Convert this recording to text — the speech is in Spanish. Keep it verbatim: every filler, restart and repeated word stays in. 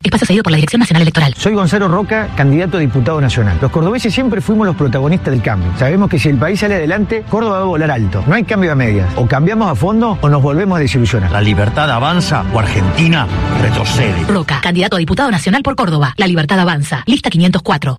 Espacio cedido por la Dirección Nacional Electoral. Soy Gonzalo Roca, candidato a diputado nacional. Los cordobeses siempre fuimos los protagonistas del cambio. Sabemos que si el país sale adelante, Córdoba va a volar alto. No hay cambio a medias. O cambiamos a fondo o nos volvemos a desilusionar. La libertad avanza o Argentina retrocede. Roca, candidato a diputado nacional por Córdoba. La libertad avanza. Lista quinientos cuatro.